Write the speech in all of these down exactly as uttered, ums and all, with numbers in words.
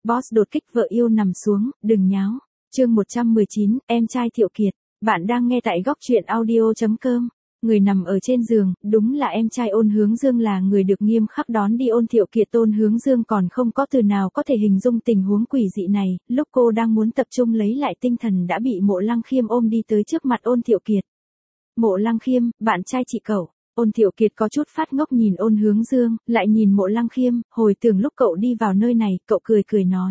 Boss đột kích vợ yêu nằm xuống, đừng nháo. Chương một trăm mười chín, em trai Thiệu Kiệt. Bạn đang nghe tại góc truyện audio chấm com. Người nằm ở trên giường, đúng là em trai Ôn Hướng Dương, là người được nghiêm khắc đón đi ôn Thiệu Kiệt. Ôn Hướng Dương còn không có từ nào có thể hình dung tình huống quỷ dị này, lúc cô đang muốn tập trung lấy lại tinh thần đã bị Mộ Lăng Khiêm ôm đi tới trước mặt ôn Thiệu Kiệt. Mộ Lăng Khiêm, bạn trai chị cậu. Ôn Thiệu Kiệt có chút phát ngốc nhìn Ôn Hướng Dương, lại nhìn Mộ Lăng Khiêm, hồi tưởng lúc cậu đi vào nơi này, cậu cười cười nói.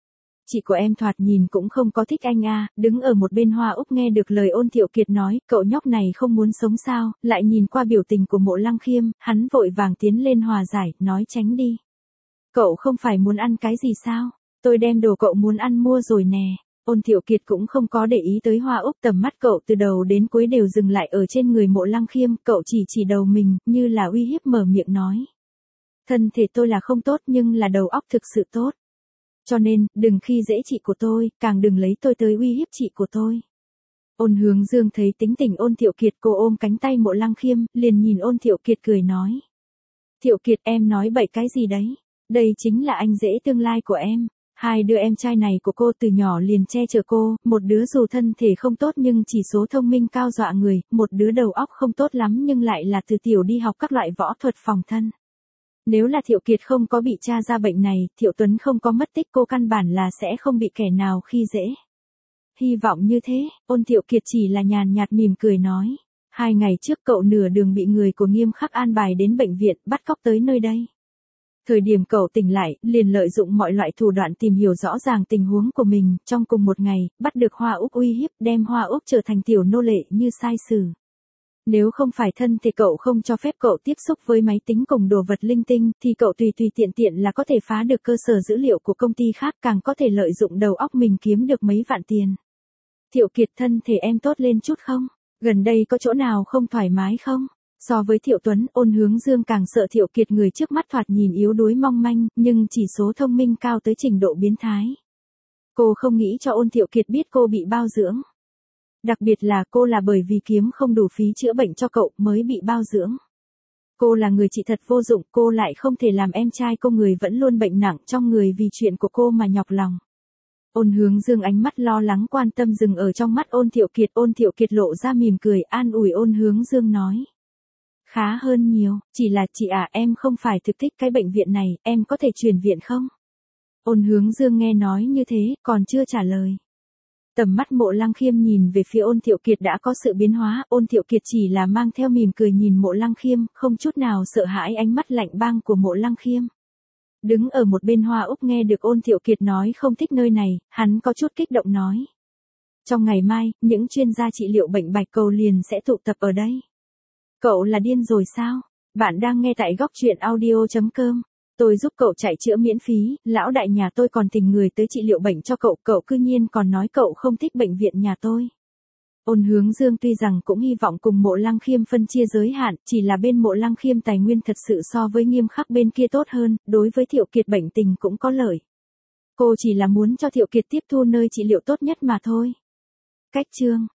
Chị của em thoạt nhìn cũng không có thích anh a. Đứng ở một bên Hoa Úc nghe được lời Ôn Thiệu Kiệt nói, cậu nhóc này không muốn sống sao, lại nhìn qua biểu tình của Mộ Lăng Khiêm, hắn vội vàng tiến lên hòa giải, nói tránh đi. Cậu không phải muốn ăn cái gì sao? Tôi đem đồ cậu muốn ăn mua rồi nè. Ôn Thiệu Kiệt cũng không có để ý tới Hoa Úc, tầm mắt cậu từ đầu đến cuối đều dừng lại ở trên người Mộ Lăng Khiêm, cậu chỉ chỉ đầu mình, như là uy hiếp mở miệng nói. Thân thể tôi là không tốt nhưng là đầu óc thực sự tốt. Cho nên, đừng khi dễ chị của tôi, càng đừng lấy tôi tới uy hiếp chị của tôi. Ôn Hướng Dương thấy tính tình Ôn Thiệu Kiệt, cô ôm cánh tay Mộ Lăng Khiêm, liền nhìn Ôn Thiệu Kiệt cười nói. Thiệu Kiệt, em nói bậy cái gì đấy? Đây chính là anh rể tương lai của em. Hai đứa em trai này của cô từ nhỏ liền che chở cô, một đứa dù thân thể không tốt nhưng chỉ số thông minh cao dọa người, một đứa đầu óc không tốt lắm nhưng lại là từ tiểu đi học các loại võ thuật phòng thân. Nếu là Thiệu Kiệt không có bị tra ra bệnh này, Thiệu Tuấn không có mất tích, cô căn bản là sẽ không bị kẻ nào khi dễ. Hy vọng như thế. Ôn Thiệu Kiệt chỉ là nhàn nhạt mỉm cười nói. Hai ngày trước cậu nửa đường bị người của Nghiêm Khắc an bài đến bệnh viện, bắt cóc tới nơi đây. Thời điểm cậu tỉnh lại, liền lợi dụng mọi loại thủ đoạn tìm hiểu rõ ràng tình huống của mình, trong cùng một ngày, bắt được Hoa Úc uy hiếp, đem Hoa Úc trở thành tiểu nô lệ như sai sử. Nếu không phải thân thì cậu không cho phép cậu tiếp xúc với máy tính cùng đồ vật linh tinh, thì cậu tùy tùy tiện tiện là có thể phá được cơ sở dữ liệu của công ty khác, càng có thể lợi dụng đầu óc mình kiếm được mấy vạn tiền. Thiệu Kiệt, thân thể em tốt lên chút không? Gần đây có chỗ nào không thoải mái không? So với Thiệu Tuấn, Ôn Hướng Dương càng sợ Thiệu Kiệt, người trước mắt thoạt nhìn yếu đuối mong manh, nhưng chỉ số thông minh cao tới trình độ biến thái. Cô không nghĩ cho Ôn Thiệu Kiệt biết cô bị bao dưỡng. Đặc biệt là cô là bởi vì kiếm không đủ phí chữa bệnh cho cậu mới bị bao dưỡng. Cô là người chị thật vô dụng, cô lại không thể làm em trai cô người vẫn luôn bệnh nặng trong người vì chuyện của cô mà nhọc lòng. Ôn Hướng Dương ánh mắt lo lắng quan tâm dừng ở trong mắt Ôn Thiệu Kiệt. Ôn Thiệu Kiệt lộ ra mỉm cười an ủi Ôn Hướng Dương nói. Khá hơn nhiều, chỉ là chị à, em không phải thực thích cái bệnh viện này, em có thể chuyển viện không? Ôn Hướng Dương nghe nói như thế, còn chưa trả lời. Tầm mắt Mộ Lăng Khiêm nhìn về phía Ôn Thiệu Kiệt đã có sự biến hóa, Ôn Thiệu Kiệt chỉ là mang theo mỉm cười nhìn Mộ Lăng Khiêm, không chút nào sợ hãi ánh mắt lạnh băng của Mộ Lăng Khiêm. Đứng ở một bên Hoa Úc nghe được Ôn Thiệu Kiệt nói không thích nơi này, hắn có chút kích động nói. Trong ngày mai, những chuyên gia trị liệu bệnh bạch cầu liền sẽ tụ tập ở đây. Cậu là điên rồi sao? Bạn đang nghe tại góc truyện audio chấm com. Tôi giúp cậu chạy chữa miễn phí, lão đại nhà tôi còn tình người tới trị liệu bệnh cho cậu, cậu cư nhiên còn nói cậu không thích bệnh viện nhà tôi. Ôn Hướng Dương tuy rằng cũng hy vọng cùng Mộ Lăng Khiêm phân chia giới hạn, chỉ là bên Mộ Lăng Khiêm tài nguyên thật sự so với Nghiêm Khắc bên kia tốt hơn, đối với Thiệu Kiệt bệnh tình cũng có lợi. Cô chỉ là muốn cho Thiệu Kiệt tiếp thu nơi trị liệu tốt nhất mà thôi. Cách chương